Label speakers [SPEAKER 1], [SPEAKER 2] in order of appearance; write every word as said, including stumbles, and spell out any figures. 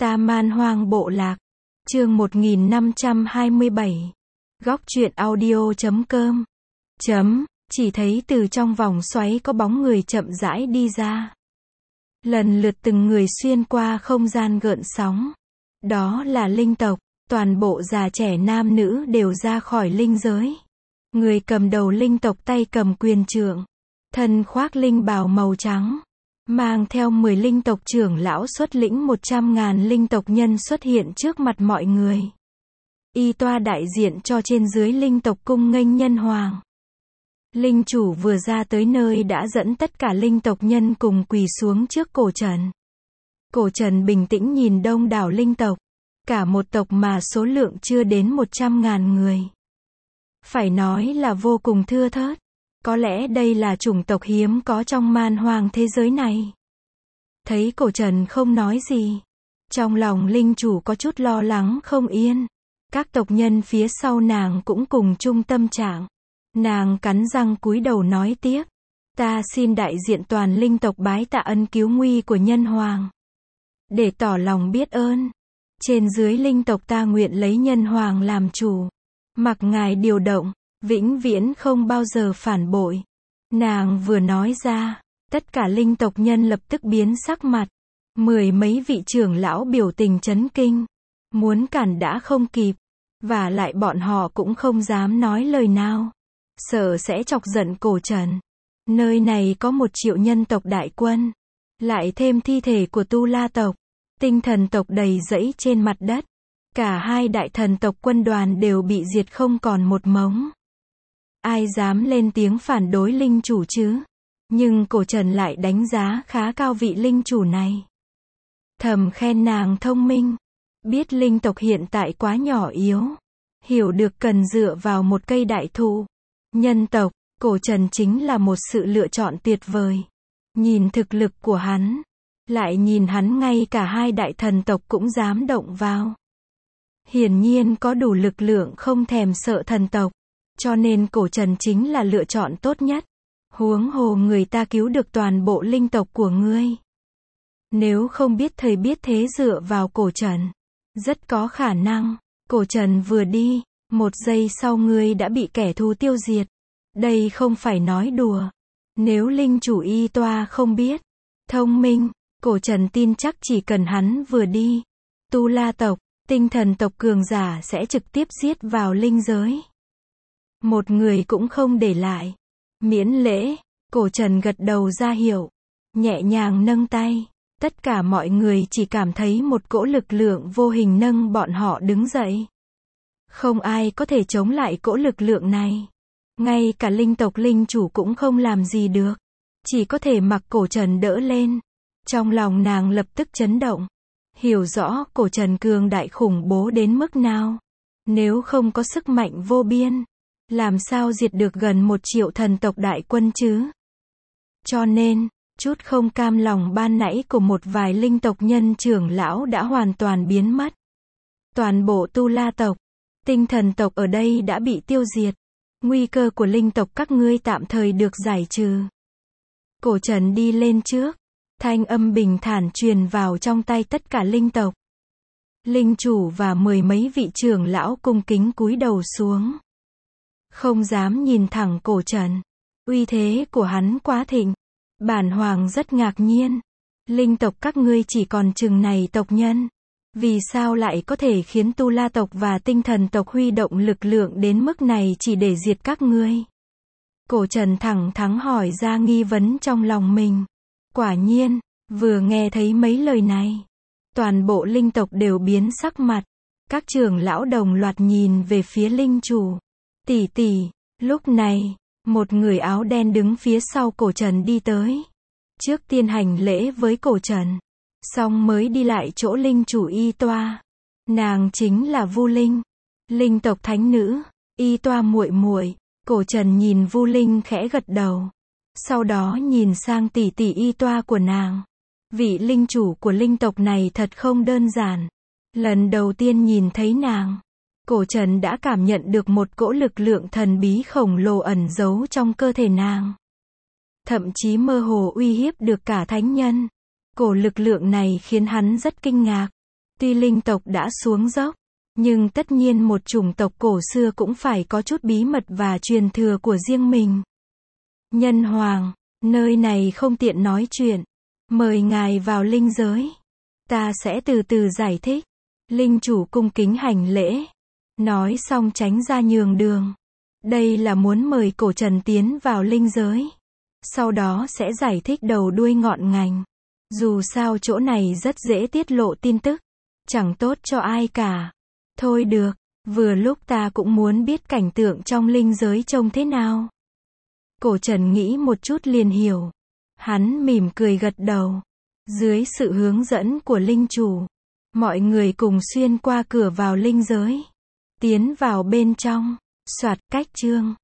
[SPEAKER 1] Ta Man Hoang Bộ Lạc. Chương một nghìn năm trăm hai mươi bảy. Góc truyện audio chấm com. Chấm, chỉ thấy từ trong vòng xoáy có bóng người chậm rãi đi ra. Lần lượt từng người xuyên qua không gian gợn sóng. Đó là linh tộc, toàn bộ già trẻ nam nữ đều ra khỏi linh giới. Người cầm đầu linh tộc tay cầm quyền trượng, thân khoác linh bào màu trắng, mang theo mười linh tộc trưởng lão xuất lĩnh một trăm ngàn linh tộc nhân xuất hiện trước mặt mọi người. Y toa đại diện cho trên dưới linh tộc cung nghênh nhân hoàng. Linh chủ vừa ra tới nơi đã dẫn tất cả linh tộc nhân cùng quỳ xuống trước cổ trần. Cổ trần bình tĩnh nhìn đông đảo linh tộc, cả một tộc mà số lượng chưa đến một trăm ngàn người. Phải nói là vô cùng thưa thớt. Có lẽ đây là chủng tộc hiếm có trong man hoang thế giới này. Thấy cổ trần không nói gì, trong lòng linh chủ có chút lo lắng không yên. Các tộc nhân phía sau nàng cũng cùng chung tâm trạng. Nàng cắn răng cúi đầu nói tiếp. Ta xin đại diện toàn linh tộc bái tạ ân cứu nguy của nhân hoàng. Để tỏ lòng biết ơn, trên dưới linh tộc ta nguyện lấy nhân hoàng làm chủ. Mặc ngài điều động, vĩnh viễn không bao giờ phản bội. Nàng vừa nói ra, tất cả linh tộc nhân lập tức biến sắc mặt. Mười mấy vị trưởng lão biểu tình chấn kinh. Muốn cản đã không kịp. Và lại bọn họ cũng không dám nói lời nào. Sợ sẽ chọc giận cổ trần. Nơi này có một triệu nhân tộc đại quân. Lại thêm thi thể của Tu La tộc. Tinh thần tộc đầy rẫy trên mặt đất. Cả hai đại thần tộc quân đoàn đều bị diệt không còn một mống. Ai dám lên tiếng phản đối linh chủ chứ? Nhưng cổ trần lại đánh giá khá cao vị linh chủ này. Thầm khen nàng thông minh. Biết linh tộc hiện tại quá nhỏ yếu. Hiểu được cần dựa vào một cây đại thụ. Nhân tộc, cổ trần chính là một sự lựa chọn tuyệt vời. Nhìn thực lực của hắn. Lại nhìn hắn ngay cả hai đại thần tộc cũng dám động vào. Hiển nhiên có đủ lực lượng không thèm sợ thần tộc. Cho nên cổ trần chính là lựa chọn tốt nhất. Huống hồ người ta cứu được toàn bộ linh tộc của ngươi. Nếu không biết thời biết thế dựa vào cổ trần. Rất có khả năng, cổ trần vừa đi, một giây sau ngươi đã bị kẻ thù tiêu diệt. Đây không phải nói đùa. Nếu linh chủ y toa không biết, thông minh, cổ trần tin chắc chỉ cần hắn vừa đi. Tu La tộc, tinh thần tộc cường giả sẽ trực tiếp giết vào linh giới. Một người cũng không để lại. Miễn lễ, cổ trần gật đầu ra hiệu. Nhẹ nhàng nâng tay. Tất cả mọi người chỉ cảm thấy một cỗ lực lượng vô hình nâng bọn họ đứng dậy. Không ai có thể chống lại cỗ lực lượng này. Ngay cả linh tộc linh chủ cũng không làm gì được. Chỉ có thể mặc cổ trần đỡ lên. Trong lòng nàng lập tức chấn động. Hiểu rõ cổ trần cường đại khủng bố đến mức nào. Nếu không có sức mạnh vô biên, làm sao diệt được gần một triệu thần tộc đại quân chứ? Cho nên, chút không cam lòng ban nãy của một vài linh tộc nhân trưởng lão đã hoàn toàn biến mất. Toàn bộ Tu La tộc, tinh thần tộc ở đây đã bị tiêu diệt. Nguy cơ của linh tộc các ngươi tạm thời được giải trừ. Cổ trần đi lên trước. Thanh âm bình thản truyền vào trong tay tất cả linh tộc. Linh chủ và mười mấy vị trưởng lão cung kính cúi đầu xuống. Không dám nhìn thẳng cổ trần. Uy thế của hắn quá thịnh. Bản hoàng rất ngạc nhiên. Linh tộc các ngươi chỉ còn chừng này tộc nhân. Vì sao lại có thể khiến Tu La tộc và tinh thần tộc huy động lực lượng đến mức này chỉ để diệt các ngươi? Cổ trần thẳng thắn hỏi ra nghi vấn trong lòng mình. Quả nhiên, vừa nghe thấy mấy lời này, toàn bộ linh tộc đều biến sắc mặt. Các trưởng lão đồng loạt nhìn về phía linh chủ. Tỷ tỷ, lúc này, một người áo đen đứng phía sau cổ trần đi tới. Trước tiên hành lễ với cổ trần, xong mới đi lại chỗ linh chủ y toa. Nàng chính là Vu Linh, linh tộc thánh nữ, y toa muội muội. Cổ trần nhìn Vu Linh khẽ gật đầu. Sau đó nhìn sang tỷ tỷ y toa của nàng. Vị linh chủ của linh tộc này thật không đơn giản. Lần đầu tiên nhìn thấy nàng, cổ trần đã cảm nhận được một cỗ lực lượng thần bí khổng lồ ẩn giấu trong cơ thể nàng. Thậm chí mơ hồ uy hiếp được cả thánh nhân. Cổ lực lượng này khiến hắn rất kinh ngạc. Tuy linh tộc đã xuống dốc, nhưng tất nhiên một chủng tộc cổ xưa cũng phải có chút bí mật và truyền thừa của riêng mình. Nhân hoàng, nơi này không tiện nói chuyện. Mời ngài vào linh giới. Ta sẽ từ từ giải thích. Linh chủ cung kính hành lễ. Nói xong tránh ra nhường đường. Đây là muốn mời cổ trần tiến vào linh giới. Sau đó sẽ giải thích đầu đuôi ngọn ngành. Dù sao chỗ này rất dễ tiết lộ tin tức. Chẳng tốt cho ai cả. Thôi được, vừa lúc ta cũng muốn biết cảnh tượng trong linh giới trông thế nào. Cổ trần nghĩ một chút liền hiểu. Hắn mỉm cười gật đầu. Dưới sự hướng dẫn của linh chủ, mọi người cùng xuyên qua cửa vào linh giới. Tiến vào bên trong. Soạt cách chương.